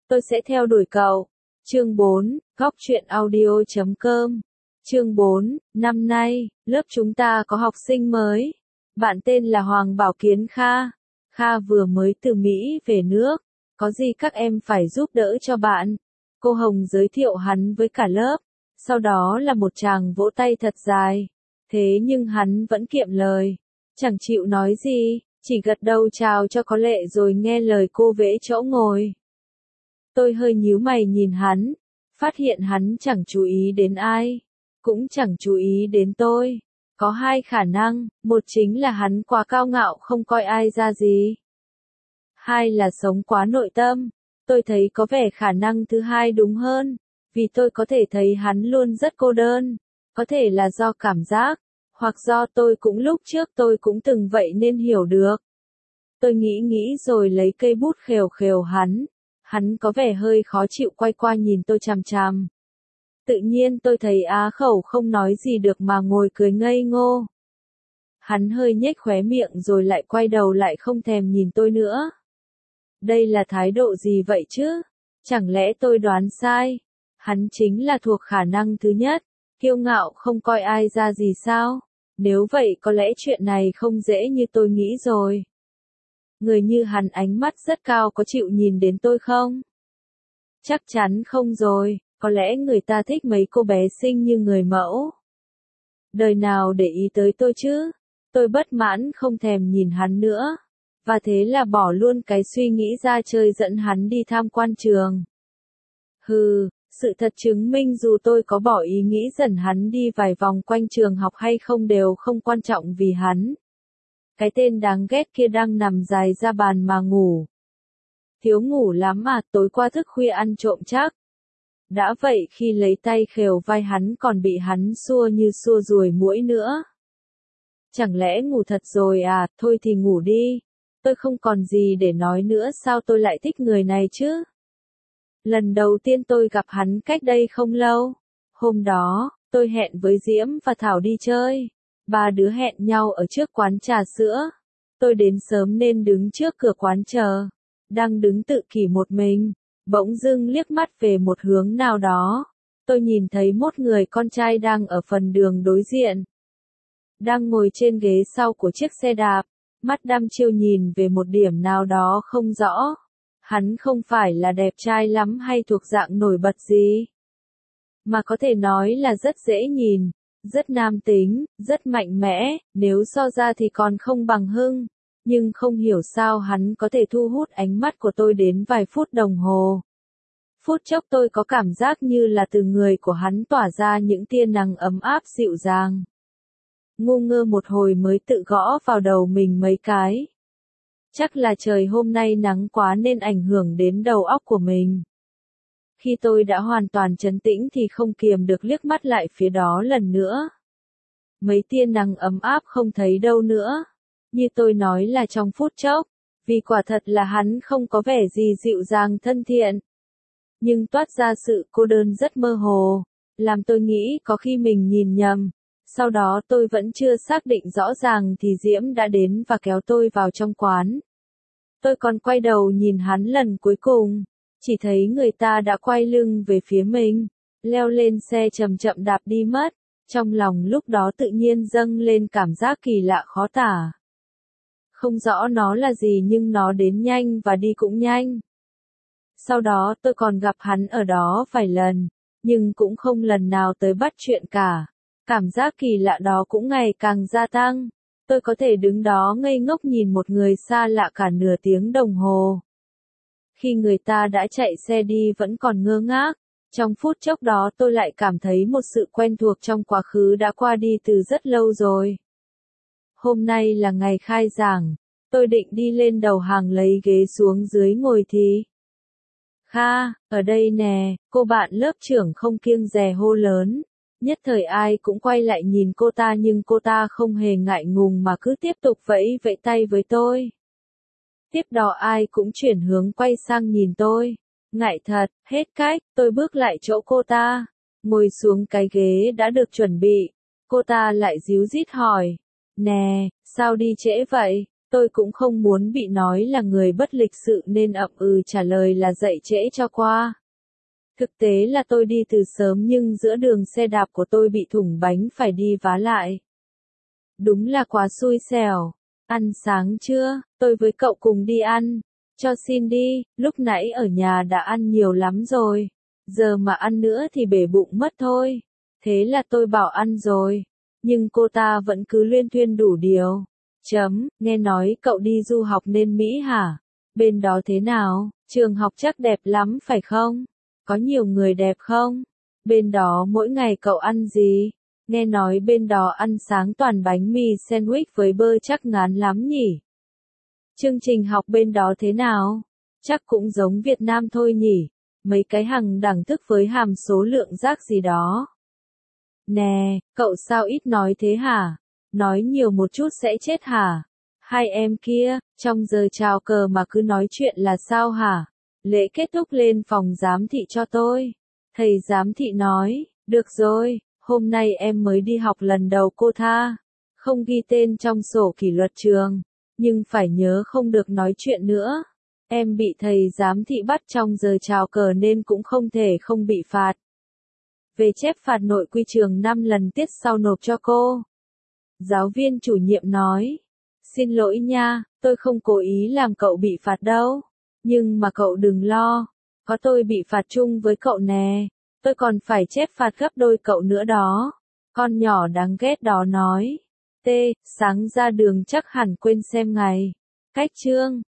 Tôi sẽ theo đuổi cậu. Chương 4, Góc truyện audio.com. Chương 4, năm nay, lớp chúng ta có học sinh mới. Bạn tên là Hoàng Bảo Kiến Kha. Kha vừa mới từ Mỹ về nước. Có gì các em phải giúp đỡ cho bạn. Cô Hồng giới thiệu hắn với cả lớp. Sau đó là một tràng vỗ tay thật dài. Thế nhưng hắn vẫn kiệm lời. Chẳng chịu nói gì, chỉ gật đầu chào cho có lệ rồi nghe lời cô vẽ chỗ ngồi. Tôi hơi nhíu mày nhìn hắn, phát hiện hắn chẳng chú ý đến ai, cũng chẳng chú ý đến tôi. Có hai khả năng, một chính là hắn quá cao ngạo không coi ai ra gì. Hai là sống quá nội tâm. Tôi thấy có vẻ khả năng thứ hai đúng hơn, vì tôi có thể thấy hắn luôn rất cô đơn. Có thể là do cảm giác, hoặc do tôi cũng lúc trước tôi cũng từng vậy nên hiểu được. Tôi nghĩ rồi lấy cây bút khều khều hắn. Hắn có vẻ hơi khó chịu quay qua nhìn tôi chằm chằm. Tự nhiên tôi thấy á khẩu không nói gì được mà ngồi cười ngây ngô. Hắn hơi nhếch khóe miệng rồi lại quay đầu lại không thèm nhìn tôi nữa. Đây là thái độ gì vậy chứ? Chẳng lẽ tôi đoán sai? Hắn chính là thuộc khả năng thứ nhất, kiêu ngạo không coi ai ra gì sao? Nếu vậy có lẽ chuyện này không dễ như tôi nghĩ rồi. Người như hắn ánh mắt rất cao có chịu nhìn đến tôi không? Chắc chắn không rồi, có lẽ người ta thích mấy cô bé xinh như người mẫu. Đời nào để ý tới tôi chứ? Tôi bất mãn không thèm nhìn hắn nữa. Và thế là bỏ luôn cái suy nghĩ ra chơi dẫn hắn đi tham quan trường. Hừ, sự thật chứng minh dù tôi có bỏ ý nghĩ dẫn hắn đi vài vòng quanh trường học hay không đều không quan trọng vì hắn. Cái tên đáng ghét kia đang nằm dài ra bàn mà ngủ. Thiếu ngủ lắm mà, tối qua thức khuya ăn trộm chắc. Đã vậy khi lấy tay khều vai hắn còn bị hắn xua như xua ruồi muỗi nữa. Chẳng lẽ ngủ thật rồi à, thôi thì ngủ đi. Tôi không còn gì để nói nữa, sao tôi lại thích người này chứ? Lần đầu tiên tôi gặp hắn cách đây không lâu. Hôm đó, tôi hẹn với Diễm và Thảo đi chơi. Ba đứa hẹn nhau ở trước quán trà sữa. Tôi đến sớm nên đứng trước cửa quán chờ. Đang đứng tự kỷ một mình. Bỗng dưng liếc mắt về một hướng nào đó. Tôi nhìn thấy một người con trai đang ở phần đường đối diện. Đang ngồi trên ghế sau của chiếc xe đạp. Mắt đăm chiêu nhìn về một điểm nào đó không rõ. Hắn không phải là đẹp trai lắm hay thuộc dạng nổi bật gì. Mà có thể nói là rất dễ nhìn. Rất nam tính, rất mạnh mẽ, nếu so ra thì còn không bằng Hưng. Nhưng không hiểu sao hắn có thể thu hút ánh mắt của tôi đến vài phút đồng hồ. Phút chốc tôi có cảm giác như là từ người của hắn tỏa ra những tia nắng ấm áp dịu dàng. Ngu ngơ một hồi mới tự gõ vào đầu mình mấy cái. Chắc là trời hôm nay nắng quá nên ảnh hưởng đến đầu óc của mình. Khi tôi đã hoàn toàn trấn tĩnh thì không kiềm được liếc mắt lại phía đó lần nữa. Mấy tia nắng ấm áp không thấy đâu nữa. Như tôi nói là trong phút chốc, vì quả thật là hắn không có vẻ gì dịu dàng thân thiện. Nhưng toát ra sự cô đơn rất mơ hồ, làm tôi nghĩ có khi mình nhìn nhầm. Sau đó tôi vẫn chưa xác định rõ ràng thì Diễm đã đến và kéo tôi vào trong quán. Tôi còn quay đầu nhìn hắn lần cuối cùng, chỉ thấy người ta đã quay lưng về phía mình, leo lên xe chậm chậm đạp đi mất. Trong lòng lúc đó tự nhiên dâng lên cảm giác kỳ lạ khó tả. Không rõ nó là gì nhưng nó đến nhanh và đi cũng nhanh. Sau đó tôi còn gặp hắn ở đó vài lần, nhưng cũng không lần nào tới bắt chuyện cả. Cảm giác kỳ lạ đó cũng ngày càng gia tăng. Tôi có thể đứng đó ngây ngốc nhìn một người xa lạ cả nửa tiếng đồng hồ. Khi người ta đã chạy xe đi vẫn còn ngơ ngác. Trong phút chốc đó tôi lại cảm thấy một sự quen thuộc trong quá khứ đã qua đi từ rất lâu rồi. Hôm nay là ngày khai giảng. Tôi định đi lên đầu hàng lấy ghế xuống dưới ngồi thì. Kha, ở đây nè, cô bạn lớp trưởng không kiêng dè hô lớn. Nhất thời ai cũng quay lại nhìn cô ta nhưng cô ta không hề ngại ngùng mà cứ tiếp tục vẫy vẫy tay với tôi. Tiếp đó ai cũng chuyển hướng quay sang nhìn tôi. Ngại thật, hết cách, tôi bước lại chỗ cô ta. Ngồi xuống cái ghế đã được chuẩn bị. Cô ta lại díu dít hỏi. Nè, sao đi trễ vậy? Tôi cũng không muốn bị nói là người bất lịch sự nên ậm ừ trả lời là dậy trễ cho qua. Thực tế là tôi đi từ sớm nhưng giữa đường xe đạp của tôi bị thủng bánh phải đi vá lại. Đúng là quá xui xẻo. Ăn sáng chưa? Tôi với cậu cùng đi ăn. Cho xin đi, lúc nãy ở nhà đã ăn nhiều lắm rồi. Giờ mà ăn nữa thì bể bụng mất thôi. Thế là tôi bảo ăn rồi. Nhưng cô ta vẫn cứ luyên thuyên đủ điều. Nghe nói cậu đi du học bên Mỹ hả? Bên đó thế nào? Trường học chắc đẹp lắm phải không? Có nhiều người đẹp không? Bên đó mỗi ngày cậu ăn gì? Nghe nói bên đó ăn sáng toàn bánh mì sandwich với bơ chắc ngán lắm nhỉ? Chương trình học bên đó thế nào? Chắc cũng giống Việt Nam thôi nhỉ? Mấy cái hằng đẳng thức với hàm số lượng rác gì đó. Nè, cậu sao ít nói thế hả? Nói nhiều một chút sẽ chết hả? Hai em kia, trong giờ chào cờ mà cứ nói chuyện là sao hả? Lễ kết thúc lên phòng giám thị cho tôi. Thầy giám thị nói, được rồi, hôm nay em mới đi học lần đầu cô tha. Không ghi tên trong sổ kỷ luật trường, nhưng phải nhớ không được nói chuyện nữa. Em bị thầy giám thị bắt trong giờ chào cờ nên cũng không thể không bị phạt. Về chép phạt nội quy trường 5 lần tiết sau nộp cho cô. Giáo viên chủ nhiệm nói, xin lỗi nha, tôi không cố ý làm cậu bị phạt đâu. Nhưng mà cậu đừng lo, có tôi bị phạt chung với cậu nè, tôi còn phải chép phạt gấp đôi cậu nữa đó. Con nhỏ đáng ghét đó nói, sáng ra đường chắc hẳn quên xem ngày. Cách chương